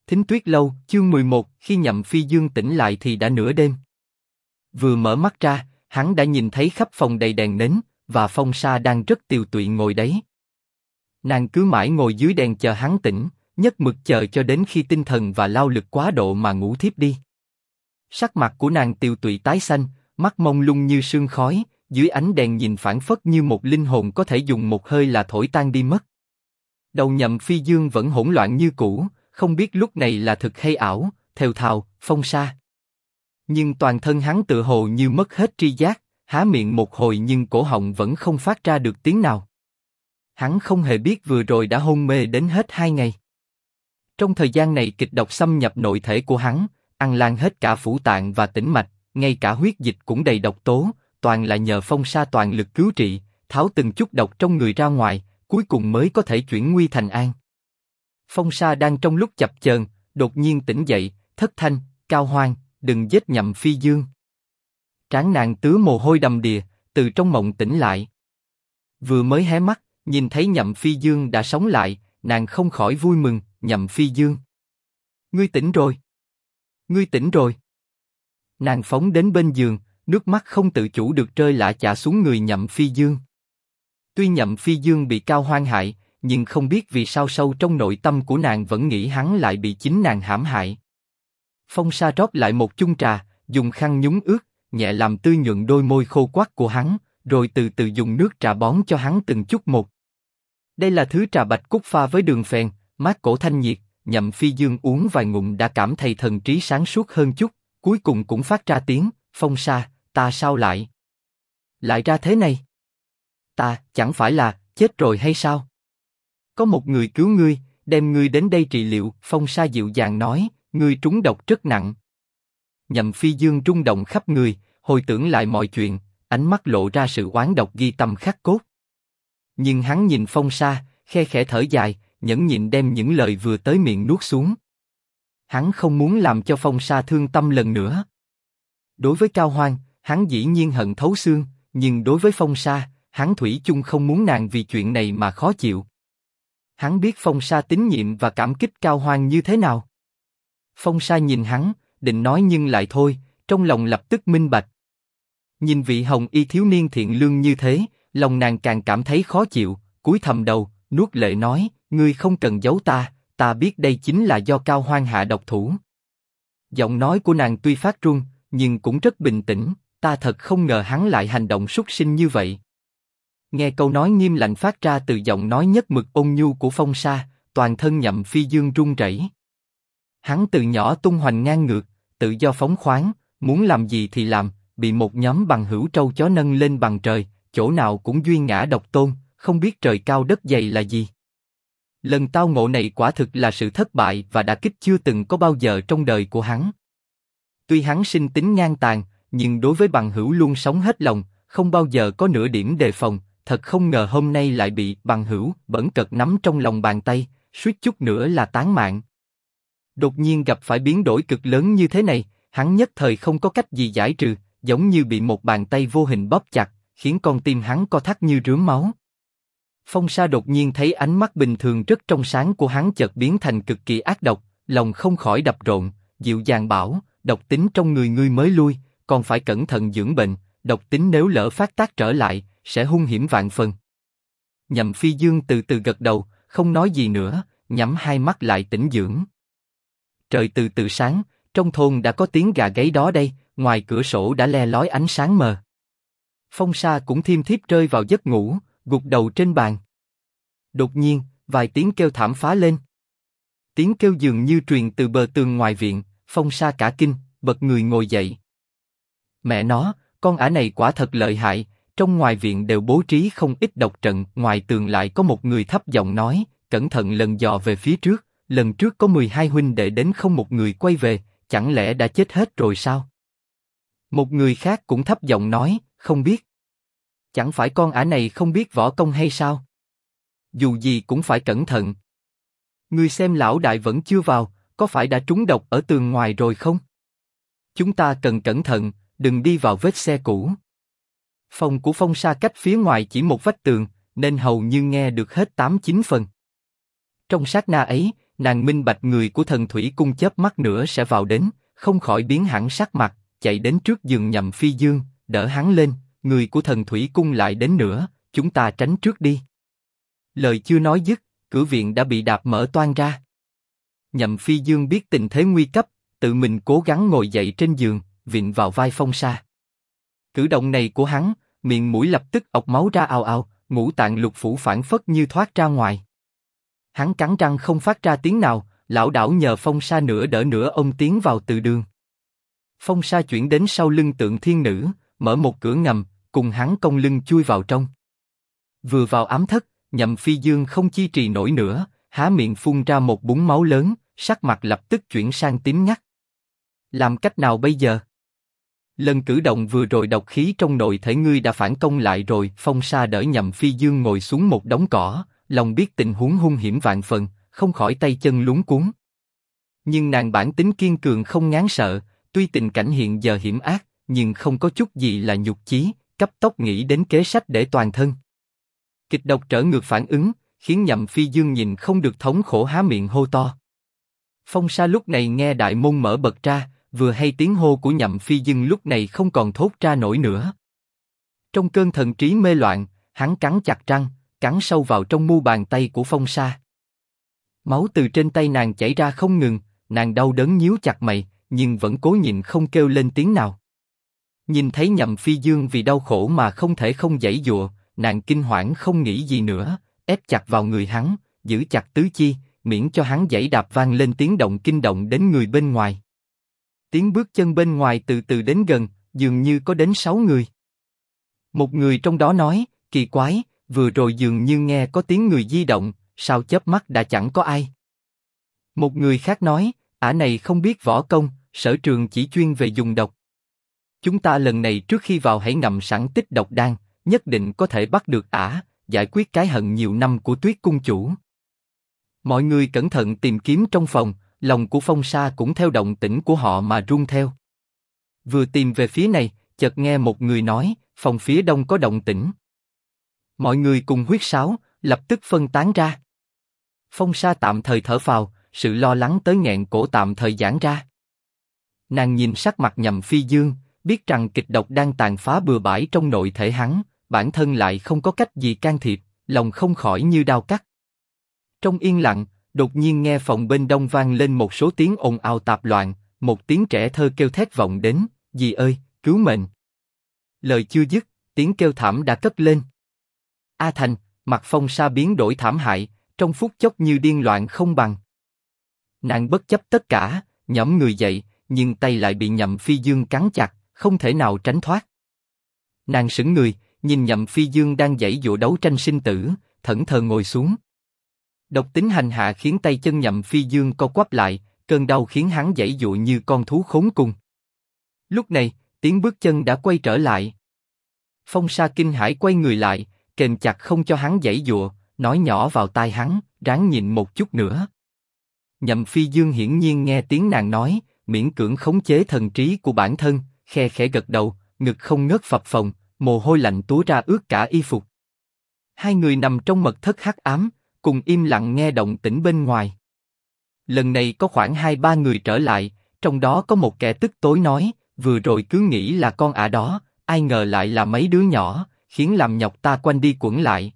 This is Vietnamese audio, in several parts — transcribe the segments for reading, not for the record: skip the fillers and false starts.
Thính Tuyết Lâu, chương 11, khi Nhậm Phi Dương tỉnh lại thì đã nửa đêm. Vừa mở mắt ra, hắn đã nhìn thấy khắp phòng đầy đèn nến, và Phong Sa đang rất tiều tụy ngồi đấy. Nàng cứ mãi ngồi dưới đèn chờ hắn tỉnh, nhất mực chờ cho đến khi tinh thần và lao lực quá độ mà ngủ thiếp đi. Sắc mặt của nàng tiều tụy tái xanh, mắt mông lung như sương khói, dưới ánh đèn nhìn phảng phất như một linh hồn có thể dùng một hơi là thổi tan đi mất. Đầu Nhậm Phi Dương vẫn hỗn loạn như cũ, không biết lúc này là thực hay ảo, thều thào, Phong Sa. Nhưng toàn thân hắn tựa hồ như mất hết tri giác, há miệng một hồi nhưng cổ họng vẫn không phát ra được tiếng nào. Hắn không hề biết vừa rồi đã hôn mê đến hết 2 ngày. Trong thời gian này kịch độc xâm nhập nội thể của hắn, ăn lan hết cả phủ tạng và tĩnh mạch, ngay cả huyết dịch cũng đầy độc tố, toàn là nhờ Phong Sa toàn lực cứu trị, tháo từng chút độc trong người ra ngoài, cuối cùng mới có thể chuyển nguy thành an. Phong Sa đang trong lúc chập chờn, đột nhiên tỉnh dậy, thất thanh, Cao Hoan, đừng giết Nhậm Phi Dương. Trán nàng tứa mồ hôi đầm đìa, từ trong mộng tỉnh lại. Vừa mới hé mắt, nhìn thấy Nhậm Phi Dương đã sống lại, nàng không khỏi vui mừng, Nhậm Phi Dương. Ngươi tỉnh rồi. Ngươi tỉnh rồi. Nàng phóng đến bên giường, nước mắt không tự chủ được rơi lả chả xuống người Nhậm Phi Dương. Tuy Nhậm Phi Dương bị Cao Hoan hại, nhưng không biết vì sao sâu trong nội tâm của nàng vẫn nghĩ hắn lại bị chính nàng hãm hại. Phong Sa rót lại một chung trà, dùng khăn nhúng ướt, nhẹ làm tươi nhuận đôi môi khô quắt của hắn, rồi từ từ dùng nước trà bón cho hắn từng chút một. Đây là thứ trà bạch cúc pha với đường phèn, mát cổ thanh nhiệt. Nhậm Phi Dương uống vài ngụm đã cảm thấy thần trí sáng suốt hơn chút, cuối cùng cũng phát ra tiếng, Phong Sa, ta sao lại ra thế này? Ta chẳng phải là chết rồi hay sao? Có một người cứu ngươi, đem ngươi đến đây trị liệu. Phong Sa dịu dàng nói, ngươi trúng độc rất nặng. Nhậm Phi Dương rung động khắp người, hồi tưởng lại mọi chuyện, ánh mắt lộ ra sự oán độc ghi tâm khắc cốt. Nhưng hắn nhìn Phong Sa, khe khẽ thở dài, nhẫn nhịn đem những lời vừa tới miệng nuốt xuống. Hắn không muốn làm cho Phong Sa thương tâm lần nữa. Đối với Cao Hoan, hắn dĩ nhiên hận thấu xương, nhưng đối với Phong Sa, hắn thủy chung không muốn nàng vì chuyện này mà khó chịu. Hắn biết Phong Sa tín nhiệm và cảm kích Cao Hoan như thế nào. Phong Sa nhìn hắn, định nói nhưng lại thôi, trong lòng lập tức minh bạch. Nhìn vị hồng y thiếu niên thiện lương như thế, lòng nàng càng cảm thấy khó chịu, cúi thầm đầu, nuốt lệ nói, ngươi không cần giấu ta, ta biết đây chính là do Cao Hoan hạ độc thủ. Giọng nói của nàng tuy phát run, nhưng cũng rất bình tĩnh, ta thật không ngờ hắn lại hành động súc sinh như vậy. Nghe câu nói nghiêm lạnh phát ra từ giọng nói nhất mực ôn nhu của Phong Sa, toàn thân Nhậm Phi Dương run rẩy. Hắn từ nhỏ tung hoành ngang ngược, tự do phóng khoáng, muốn làm gì thì làm, bị một nhóm bằng hữu trâu chó nâng lên bằng trời, chỗ nào cũng duy ngã độc tôn, không biết trời cao đất dày là gì. Lần tao ngộ này quả thực là sự thất bại và đả kích chưa từng có bao giờ trong đời của hắn. Tuy hắn sinh tính ngang tàn, nhưng đối với bằng hữu luôn sống hết lòng, không bao giờ có nửa điểm đề phòng. Thật không ngờ hôm nay lại bị bằng hữu bẩn cật nắm trong lòng bàn tay, suýt chút nữa là tán mạng. Đột nhiên gặp phải biến đổi cực lớn như thế này, hắn nhất thời không có cách gì giải trừ, giống như bị một bàn tay vô hình bóp chặt, khiến con tim hắn co thắt như rướm máu. Phong Sa đột nhiên thấy ánh mắt bình thường rất trong sáng của hắn chợt biến thành cực kỳ ác độc, lòng không khỏi đập rộn, dịu dàng bảo, độc tính trong người ngươi mới lui, còn phải cẩn thận dưỡng bệnh, độc tính nếu lỡ phát tác trở lại, sẽ hung hiểm vạn phần. Nhậm Phi Dương từ từ gật đầu, không nói gì nữa, nhắm hai mắt lại tĩnh dưỡng. Trời từ từ sáng, trong thôn đã có tiếng gà gáy đó đây, ngoài cửa sổ đã le lói ánh sáng mờ. Phong Sa cũng thiêm thiếp rơi vào giấc ngủ, gục đầu trên bàn. Đột nhiên, vài tiếng kêu thảm phá lên. Tiếng kêu dường như truyền từ bờ tường ngoài viện, Phong Sa cả kinh, bật người ngồi dậy. Mẹ nó, con ả này quả thật lợi hại. Trong ngoài viện đều bố trí không ít độc trận, ngoài tường lại có một người thấp giọng nói, cẩn thận lần dò về phía trước, lần trước có 12 huynh đệ đến không một người quay về, chẳng lẽ đã chết hết rồi sao? Một người khác cũng thấp giọng nói, không biết. Chẳng phải con ả này không biết võ công hay sao? Dù gì cũng phải cẩn thận. Ngươi xem lão đại vẫn chưa vào, có phải đã trúng độc ở tường ngoài rồi không? Chúng ta cần cẩn thận, đừng đi vào vết xe cũ. Phòng của Phong Sa cách phía ngoài chỉ một vách tường, nên hầu như nghe được hết 8-9 phần. Trong sát na ấy, Nàng minh bạch người của Thần Thủy Cung chớp mắt nữa sẽ vào đến, không khỏi biến hẳn sắc mặt, chạy đến trước giường Nhậm Phi Dương, đỡ hắn lên, người của Thần Thủy Cung lại đến nữa, chúng ta tránh trước đi. Lời chưa nói dứt, cửa viện đã bị đạp mở toang ra. Nhậm Phi Dương biết tình thế nguy cấp, tự mình cố gắng ngồi dậy trên giường, vịn vào vai Phong Sa. Cử động này của hắn, miệng mũi lập tức ọc máu ra ào ào, ngũ tạng lục phủ phảng phất như thoát ra ngoài. Hắn cắn răng không phát ra tiếng nào, lảo đảo nhờ Phong Sa nửa đỡ nửa ông tiến vào từ đường. Phong Sa chuyển đến sau lưng Tượng Thiên Nữ, mở một cửa ngầm, cùng hắn cong lưng chui vào trong. Vừa vào ám thất, Nhậm Phi Dương không chi trì nổi nữa, há miệng phun ra một búng máu lớn, sắc mặt lập tức chuyển sang tím ngắt. Làm cách nào bây giờ? Lần cử động vừa rồi độc khí trong nội thể ngươi đã phản công lại rồi. Phong Sa đỡ Nhậm Phi Dương ngồi xuống một đống cỏ, lòng biết tình huống hung hiểm vạn phần, không khỏi tay chân luống cuống. Nhưng nàng bản tính kiên cường không ngán sợ, tuy tình cảnh hiện giờ hiểm ác, nhưng không có chút gì là nhục chí, cấp tốc nghĩ đến kế sách để toàn thân. Kịch độc trở ngược phản ứng, khiến Nhậm Phi Dương nhìn không được thống khổ há miệng hô to. Phong Sa lúc này nghe đại môn mở bật ra, vừa hay tiếng hô của Nhậm Phi Dương lúc này không còn thốt ra nổi nữa. Trong cơn thần trí mê loạn, hắn cắn chặt răng, cắn sâu vào trong mu bàn tay của Phong Sa. Máu từ trên tay nàng chảy ra không ngừng, nàng đau đớn nhíu chặt mày, nhưng vẫn cố nhịn không kêu lên tiếng nào. Nhìn thấy Nhậm Phi Dương vì đau khổ mà không thể không giãy giụa, nàng kinh hoảng không nghĩ gì nữa, ép chặt vào người hắn, giữ chặt tứ chi, miễn cho hắn giãy đạp vang lên tiếng động kinh động đến người bên ngoài. Tiếng bước chân bên ngoài từ từ đến gần, dường như có đến 6 người. Một người trong đó nói, kỳ quái, vừa rồi dường như nghe có tiếng người di động, sao chớp mắt đã chẳng có ai. Một người khác nói, ả này không biết võ công, sở trường chỉ chuyên về dùng độc. Chúng ta lần này trước khi vào hãy ngậm sẵn tích độc đan, nhất định có thể bắt được ả, giải quyết cái hận nhiều năm của Tuyết Cung chủ. Mọi người cẩn thận tìm kiếm trong phòng, lòng của Phong Sa cũng theo động tĩnh của họ mà run theo. Vừa tìm về phía này, chợt nghe một người nói, phòng phía đông có động tĩnh. Mọi người cùng huýt sáo, lập tức phân tán ra. Phong Sa tạm thời thở phào, sự lo lắng tới nghẹn cổ tạm thời giãn ra. Nàng nhìn sắc mặt Nhậm Phi Dương, biết rằng kịch độc đang tàn phá bừa bãi trong nội thể hắn, bản thân lại không có cách gì can thiệp, lòng không khỏi như đao cắt. Trong yên lặng, đột nhiên nghe phòng bên đông vang lên một số tiếng ồn ào tạp loạn, một tiếng trẻ thơ kêu thét vọng đến, dì ơi, cứu mệnh. Lời chưa dứt, tiếng kêu thảm đã cất lên. A Thành, mặt Phong Sa biến đổi thảm hại, trong phút chốc như điên loạn không bằng. Nàng bất chấp tất cả, nhõm người dậy, nhưng tay lại bị Nhậm Phi Dương cắn chặt, không thể nào tránh thoát. Nàng sững người, nhìn Nhậm Phi Dương đang giãy giụa đấu tranh sinh tử, thẫn thờ ngồi xuống. Độc tính hành hạ khiến tay chân Nhậm Phi Dương co quắp lại, cơn đau khiến hắn giãy giụa như con thú khốn cùng. Lúc này, tiếng bước chân đã quay trở lại. Phong Sa kinh hãi quay người lại, kềm chặt không cho hắn giãy giụa, nói nhỏ vào tai hắn, ráng nhịn một chút nữa. Nhậm Phi Dương hiển nhiên nghe tiếng nàng nói, miễn cưỡng khống chế thần trí của bản thân, khe khẽ gật đầu, ngực không ngớt phập phồng, mồ hôi lạnh túa ra ướt cả y phục. Hai người nằm trong mật thất hắc ám, cùng im lặng nghe động tĩnh bên ngoài. Lần này có khoảng 2-3 người trở lại, trong đó có một kẻ tức tối nói, vừa rồi cứ nghĩ là con ả đó, ai ngờ lại là mấy đứa nhỏ, khiến làm nhọc ta quanh đi quẩn lại.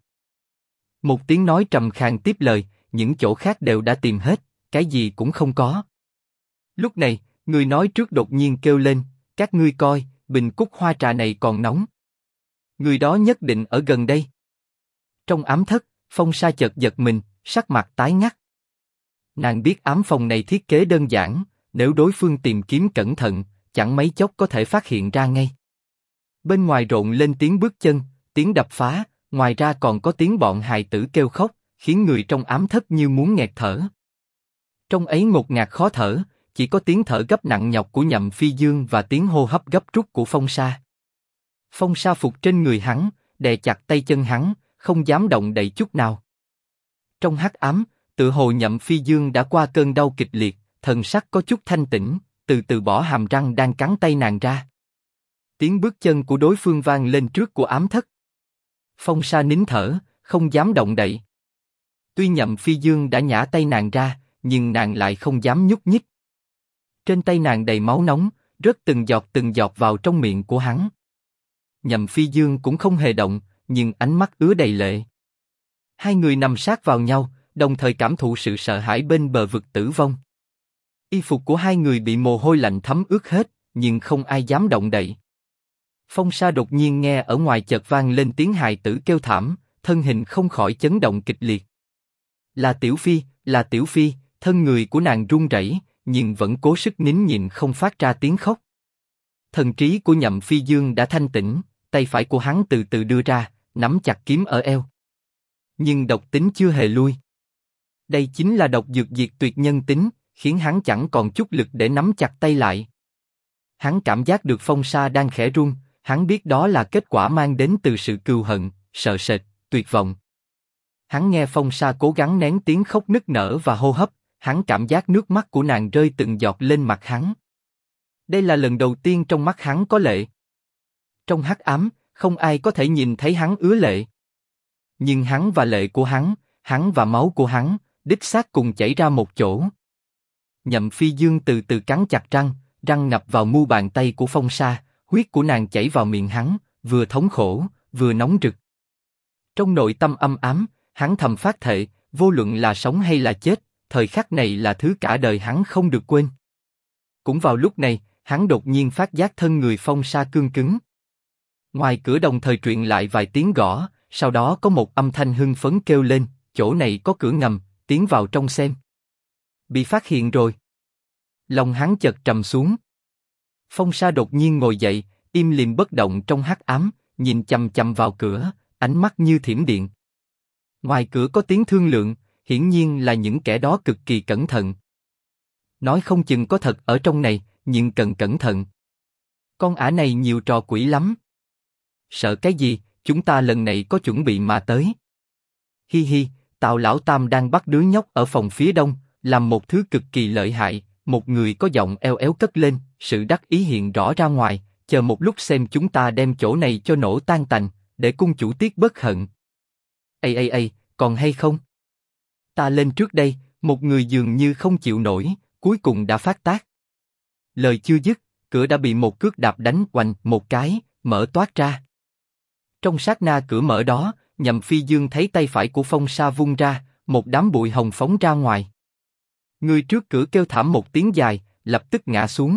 Một tiếng nói trầm khàn tiếp lời, những chỗ khác đều đã tìm hết, cái gì cũng không có. Lúc này, người nói trước đột nhiên kêu lên, các ngươi coi, bình cúc hoa trà này còn nóng. Người đó nhất định ở gần đây. Trong ám thất, Phong Sa chợt giật mình, sắc mặt tái ngắt. Nàng biết ám phòng này thiết kế đơn giản, nếu đối phương tìm kiếm cẩn thận, chẳng mấy chốc có thể phát hiện ra ngay. Bên ngoài rộn lên tiếng bước chân, tiếng đập phá, ngoài ra còn có tiếng bọn hài tử kêu khóc, khiến người trong ám thất như muốn nghẹt thở. Trong ấy ngột ngạt khó thở, chỉ có tiếng thở gấp nặng nhọc của Nhậm Phi Dương và tiếng hô hấp gấp rút của Phong Sa. Phong Sa phục trên người hắn, đè chặt tay chân hắn, không dám động đậy chút nào. Trong hắc ám, tự hồ Nhậm Phi Dương đã qua cơn đau kịch liệt, thần sắc có chút thanh tĩnh, từ từ bỏ hàm răng đang cắn tay nàng ra. Tiếng bước chân của đối phương vang lên trước của ám thất. Phong Sa nín thở, không dám động đậy. Tuy Nhậm Phi Dương đã nhả tay nàng ra, nhưng nàng lại không dám nhúc nhích. Trên tay nàng đầy máu nóng, rớt từng giọt vào trong miệng của hắn. Nhậm Phi Dương cũng không hề động, nhưng ánh mắt ứa đầy lệ. Hai người nằm sát vào nhau, đồng thời cảm thụ sự sợ hãi bên bờ vực tử vong. Y phục của hai người bị mồ hôi lạnh thấm ướt hết, nhưng không ai dám động đậy. Phong Sa đột nhiên nghe ở ngoài chợt vang lên tiếng hài tử kêu thảm, thân hình không khỏi chấn động kịch liệt. Là Tiểu Phi, là Tiểu Phi, thân người của nàng run rẩy, nhưng vẫn cố sức nín nhịn không phát ra tiếng khóc. Thần trí của Nhậm Phi Dương đã thanh tĩnh, tay phải của hắn từ từ đưa ra, nắm chặt kiếm ở eo. Nhưng độc tính chưa hề lui. Đây chính là độc dược diệt tuyệt nhân tính, khiến hắn chẳng còn chút lực để nắm chặt tay lại. Hắn cảm giác được Phong Sa đang khẽ run, hắn biết đó là kết quả mang đến từ sự cừu hận, sợ sệt, tuyệt vọng. Hắn nghe Phong Sa cố gắng nén tiếng khóc nức nở và hô hấp, hắn cảm giác nước mắt của nàng rơi từng giọt lên mặt hắn. Đây là lần đầu tiên trong mắt hắn có lệ. Trong hắc ám, không ai có thể nhìn thấy hắn ứa lệ. Nhưng hắn và lệ của hắn và máu của hắn, đích xác cùng chảy ra một chỗ. Nhậm Phi Dương từ từ cắn chặt răng, răng ngập vào mu bàn tay của Phong Sa, huyết của nàng chảy vào miệng hắn, vừa thống khổ, vừa nóng rực. Trong nội tâm âm ám, hắn thầm phát thệ, vô luận là sống hay là chết, thời khắc này là thứ cả đời hắn không được quên. Cũng vào lúc này, hắn đột nhiên phát giác thân người Phong Sa cương cứng. Ngoài cửa đồng thời truyền lại vài tiếng gõ, sau đó có một âm thanh hưng phấn kêu lên, chỗ này có cửa ngầm, tiến vào trong xem. Bị phát hiện rồi. Lòng hắn chợt trầm xuống. Phong Sa đột nhiên ngồi dậy, im lìm bất động trong hắc ám, nhìn chằm chằm vào cửa, ánh mắt như thiểm điện. Ngoài cửa có tiếng thương lượng, hiển nhiên là những kẻ đó cực kỳ cẩn thận. Nói không chừng có thật ở trong này, nhưng cần cẩn thận. Con ả này nhiều trò quỷ lắm. Sợ cái gì, chúng ta lần này có chuẩn bị mà tới. Hi hi, Tào Lão Tam đang bắt đứa nhóc ở phòng phía đông, làm một thứ cực kỳ lợi hại. Một người có giọng eo éo cất lên, sự đắc ý hiện rõ ra ngoài. Chờ một lúc xem chúng ta đem chỗ này cho nổ tan tành, để cung chủ tiếc bất hận. Ây, còn hay không? Ta lên trước đây, một người dường như không chịu nổi, cuối cùng đã phát tác. Lời chưa dứt, cửa đã bị một cước đạp đánh oành một cái, mở toát ra. Trong sát na cửa mở đó, Nhậm Phi Dương thấy tay phải của Phong Sa vung ra, một đám bụi hồng phóng ra ngoài. Người trước cửa kêu thảm một tiếng dài, lập tức ngã xuống.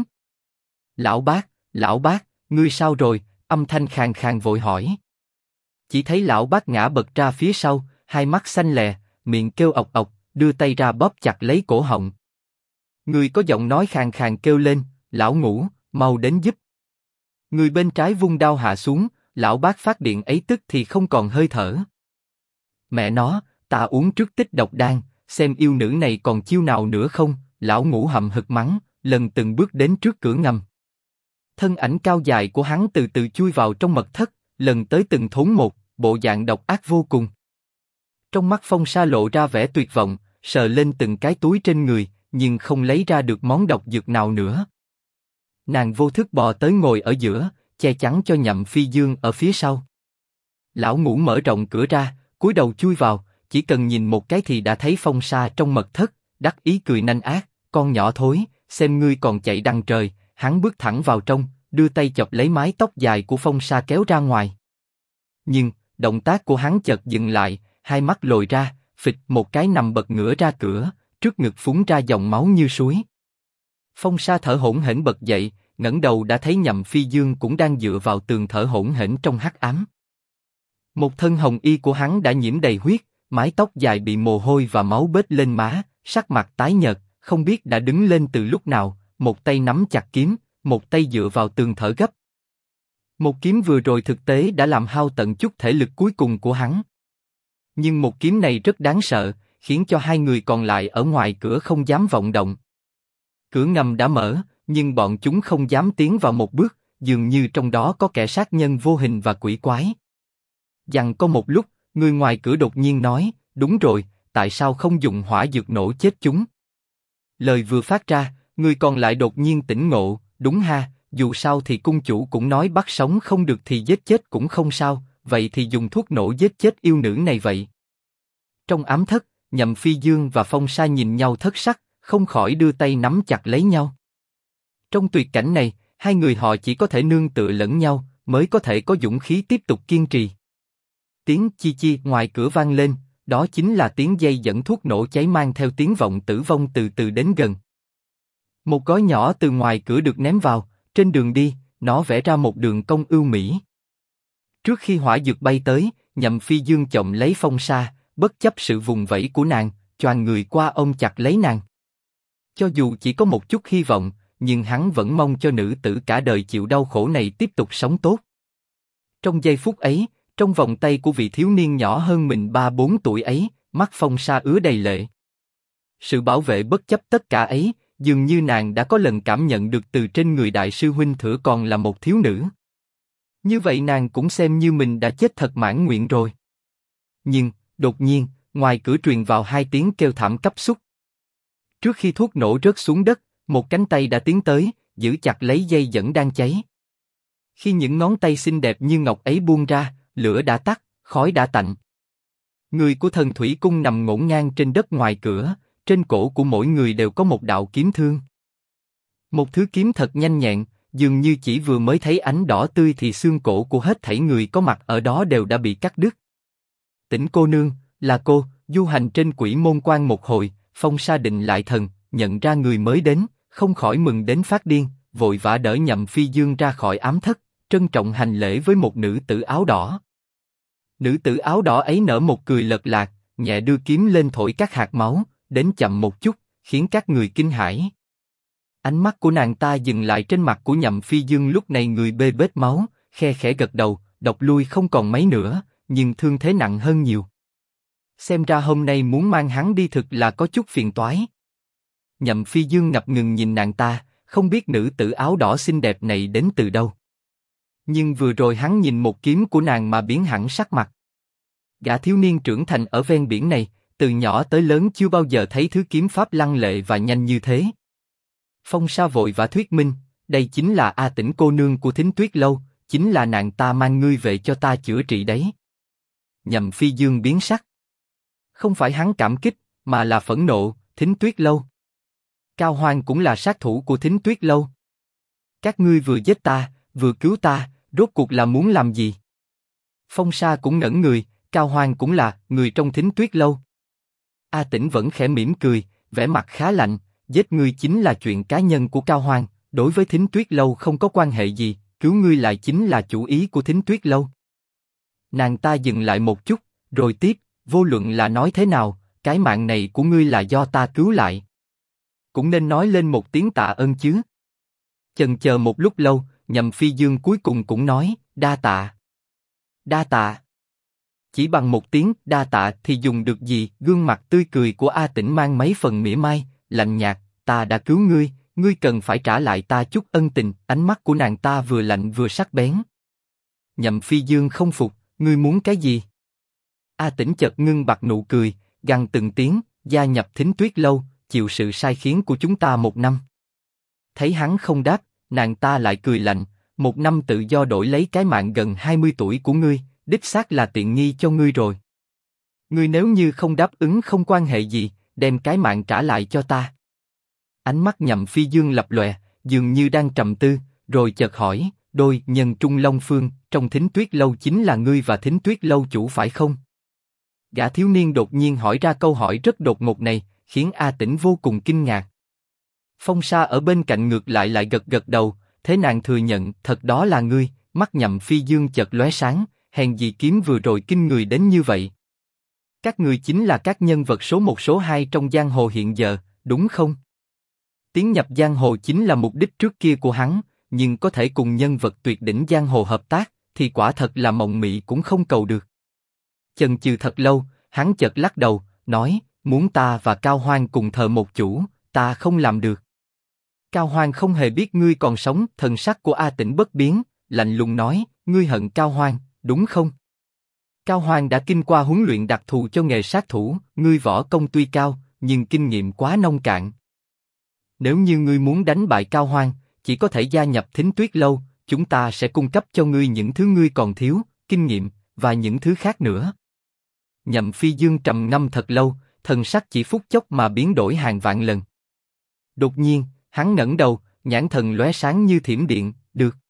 Lão bác, ngươi sao rồi? Âm thanh khàn khàn vội hỏi. Chỉ thấy lão bác ngã bật ra phía sau, hai mắt xanh lè, miệng kêu ọc ọc, đưa tay ra bóp chặt lấy cổ họng. Người có giọng nói khàn khàn kêu lên, lão Ngũ, mau đến giúp. Người bên trái vung đao hạ xuống, lão bác phát điện ấy tức thì không còn hơi thở. Mẹ nó, ta uống trước tích độc đan, xem yêu nữ này còn chiêu nào nữa không? Lão Ngũ hậm hực mắng, lần từng bước đến trước cửa ngầm. Thân ảnh cao dài của hắn từ từ chui vào trong mật thất, lần tới từng thốn một, bộ dạng độc ác vô cùng. Trong mắt Phong Sa lộ ra vẻ tuyệt vọng, sờ lên từng cái túi trên người, nhưng không lấy ra được món độc dược nào nữa. Nàng vô thức bò tới ngồi ở giữa, che chắn cho Nhậm Phi Dương ở phía sau. Lão Ngũ mở rộng cửa ra, cúi đầu chui vào, chỉ cần nhìn một cái thì đã thấy Phong Sa trong mật thất, đắc ý cười nanh ác, con nhỏ thối, xem ngươi còn chạy đằng trời. Hắn bước thẳng vào trong, đưa tay chộp lấy mái tóc dài của Phong Sa kéo ra ngoài. Nhưng động tác của hắn chợt dừng lại, hai mắt lồi ra, phịch một cái nằm bật ngửa ra cửa, trước ngực phúng ra dòng máu như suối. Phong Sa thở hổn hển bật dậy, ngẩng đầu đã thấy Nhậm Phi Dương cũng đang dựa vào tường thở hổn hển trong hắc ám. Một thân hồng y của hắn đã nhiễm đầy huyết, mái tóc dài bị mồ hôi và máu bết lên má, sắc mặt tái nhợt, không biết đã đứng lên từ lúc nào, một tay nắm chặt kiếm, một tay dựa vào tường thở gấp. Một kiếm vừa rồi thực tế đã làm hao tận chút thể lực cuối cùng của hắn. Nhưng một kiếm này rất đáng sợ, khiến cho hai người còn lại ở ngoài cửa không dám vọng động. Cửa ngầm đã mở, nhưng bọn chúng không dám tiến vào một bước, dường như trong đó có kẻ sát nhân vô hình và quỷ quái. Giằng có một lúc, người ngoài cửa đột nhiên nói, đúng rồi, tại sao không dùng hỏa dược nổ chết chúng? Lời vừa phát ra, người còn lại đột nhiên tỉnh ngộ, đúng ha, dù sao thì cung chủ cũng nói bắt sống không được thì giết chết cũng không sao, vậy thì dùng thuốc nổ giết chết yêu nữ này vậy. Trong ám thất, Nhậm Phi Dương và Phong Sa nhìn nhau thất sắc, không khỏi đưa tay nắm chặt lấy nhau. Trong tuyệt cảnh này, hai người họ chỉ có thể nương tựa lẫn nhau, mới có thể có dũng khí tiếp tục kiên trì. Tiếng chi chi ngoài cửa vang lên, đó chính là tiếng dây dẫn thuốc nổ cháy mang theo tiếng vọng tử vong từ từ đến gần. Một gói nhỏ từ ngoài cửa được ném vào, trên đường đi, nó vẽ ra một đường cong ưu mỹ. Trước khi hỏa dược bay tới, Nhậm Phi Dương chộm lấy Phong Sa, bất chấp sự vùng vẫy của nàng, choàng người qua ôm chặt lấy nàng. Cho dù chỉ có một chút hy vọng, nhưng hắn vẫn mong cho nữ tử cả đời chịu đau khổ này tiếp tục sống tốt. Trong giây phút ấy, trong vòng tay của vị thiếu niên nhỏ hơn mình 3-4 tuổi ấy, mắt Phong Sa ứa đầy lệ. Sự bảo vệ bất chấp tất cả ấy, dường như nàng đã có lần cảm nhận được từ trên người đại sư huynh Thửa còn là một thiếu nữ. Như vậy nàng cũng xem như mình đã chết thật mãn nguyện rồi. Nhưng, đột nhiên, ngoài cửa truyền vào hai tiếng kêu thảm cấp súc. Trước khi thuốc nổ rớt xuống đất, một cánh tay đã tiến tới, giữ chặt lấy dây dẫn đang cháy. Khi những ngón tay xinh đẹp như ngọc ấy buông ra, lửa đã tắt, khói đã tạnh. Người của Thần Thủy Cung nằm ngổn ngang trên đất ngoài cửa, trên cổ của mỗi người đều có một đạo kiếm thương. Một thứ kiếm thật nhanh nhẹn, dường như chỉ vừa mới thấy ánh đỏ tươi thì xương cổ của hết thảy người có mặt ở đó đều đã bị cắt đứt. Tỉnh cô nương, là cô, du hành trên Quỷ Môn Quan một hồi, Phong Sa định lại thần, nhận ra người mới đến, không khỏi mừng đến phát điên, vội vã đỡ Nhậm Phi Dương ra khỏi ám thất, trân trọng hành lễ với một nữ tử áo đỏ. Nữ tử áo đỏ ấy nở một cười lật lạc, nhẹ đưa kiếm lên thổi các hạt máu, đến chậm một chút, khiến các người kinh hãi. Ánh mắt của nàng ta dừng lại trên mặt của Nhậm Phi Dương lúc này người bê bết máu, khe khẽ gật đầu, độc lui không còn mấy nữa, nhưng thương thế nặng hơn nhiều. Xem ra hôm nay muốn mang hắn đi thực là có chút phiền toái. Nhậm Phi Dương ngập ngừng nhìn nàng ta, không biết nữ tử áo đỏ xinh đẹp này đến từ đâu. Nhưng vừa rồi hắn nhìn một kiếm của nàng mà biến hẳn sắc mặt. Gã thiếu niên trưởng thành ở ven biển này, từ nhỏ tới lớn chưa bao giờ thấy thứ kiếm pháp lăng lệ và nhanh như thế. Phong Sa vội và thuyết minh, đây chính là A Tĩnh cô nương của Thính Tuyết Lâu, chính là nàng ta mang ngươi về cho ta chữa trị đấy. Nhậm Phi Dương biến sắc. Không phải hắn cảm kích, mà là phẫn nộ. Thính Tuyết Lâu. Cao Hoang cũng là sát thủ của Thính Tuyết Lâu. Các ngươi vừa giết ta, vừa cứu ta, rốt cuộc là muốn làm gì? Phong Sa cũng ngẩn người, Cao Hoang cũng là người trong Thính Tuyết Lâu. A Tĩnh vẫn khẽ mỉm cười, vẻ mặt khá lạnh, giết ngươi chính là chuyện cá nhân của Cao Hoang, đối với Thính Tuyết Lâu không có quan hệ gì, cứu ngươi lại chính là chủ ý của Thính Tuyết Lâu. Nàng ta dừng lại một chút, rồi tiếp, vô luận là nói thế nào, cái mạng này của ngươi là do ta cứu lại. Cũng nên nói lên một tiếng tạ ơn chứ. Chần chờ một lúc lâu, Nhậm Phi Dương cuối cùng cũng nói, đa tạ. Đa tạ. Chỉ bằng một tiếng đa tạ thì dùng được gì? Gương mặt tươi cười của A Tĩnh mang mấy phần mỉa mai, lạnh nhạt. Ta đã cứu ngươi, ngươi cần phải trả lại ta chút ân tình. Ánh mắt của nàng ta vừa lạnh vừa sắc bén. Nhậm Phi Dương không phục, ngươi muốn cái gì? A Tĩnh chợt ngưng bặt nụ cười, gằn từng tiếng, gia nhập Thính Tuyết Lâu, chịu sự sai khiến của chúng ta 1 năm. Thấy hắn không đáp, nàng ta lại cười lạnh, 1 năm tự do đổi lấy cái mạng gần 20 tuổi của ngươi, đích xác là tiện nghi cho ngươi rồi. Ngươi nếu như không đáp ứng không quan hệ gì, đem cái mạng trả lại cho ta. Ánh mắt Nhậm Phi Dương lập lòe, dường như đang trầm tư, rồi chợt hỏi, đôi nhân Trung Long Phương, trong Thính Tuyết Lâu chính là ngươi và Thính Tuyết Lâu chủ phải không? Gã thiếu niên đột nhiên hỏi ra câu hỏi rất đột ngột này, khiến A Tĩnh vô cùng kinh ngạc. Phong Sa ở bên cạnh ngược lại gật gật đầu, thế nàng thừa nhận, thật đó là ngươi. Mắt Nhậm Phi Dương chợt lóe sáng, hèn gì kiếm vừa rồi kinh người đến như vậy. Các ngươi chính là các nhân vật số 1 số 2 trong giang hồ hiện giờ, đúng không? Tiến nhập giang hồ chính là mục đích trước kia của hắn, nhưng có thể cùng nhân vật tuyệt đỉnh giang hồ hợp tác, thì quả thật là mộng mị cũng không cầu được. Chần chừ thật lâu, hắn chợt lắc đầu, nói, muốn ta và Cao Hoang cùng thờ một chủ, ta không làm được. Cao Hoang không hề biết ngươi còn sống. Thần sắc của A Tĩnh bất biến, lạnh lùng nói, ngươi hận Cao Hoang, đúng không? Cao Hoang đã kinh qua huấn luyện đặc thù cho nghề sát thủ, ngươi võ công tuy cao, nhưng kinh nghiệm quá nông cạn. Nếu như ngươi muốn đánh bại Cao Hoang, chỉ có thể gia nhập Thính Tuyết Lâu, chúng ta sẽ cung cấp cho ngươi những thứ ngươi còn thiếu, kinh nghiệm, và những thứ khác nữa. Nhậm Phi Dương trầm ngâm thật lâu, thần sắc chỉ phút chốc mà biến đổi hàng vạn lần. Đột nhiên, hắn ngẩng đầu, nhãn thần lóe sáng như thiểm điện, được.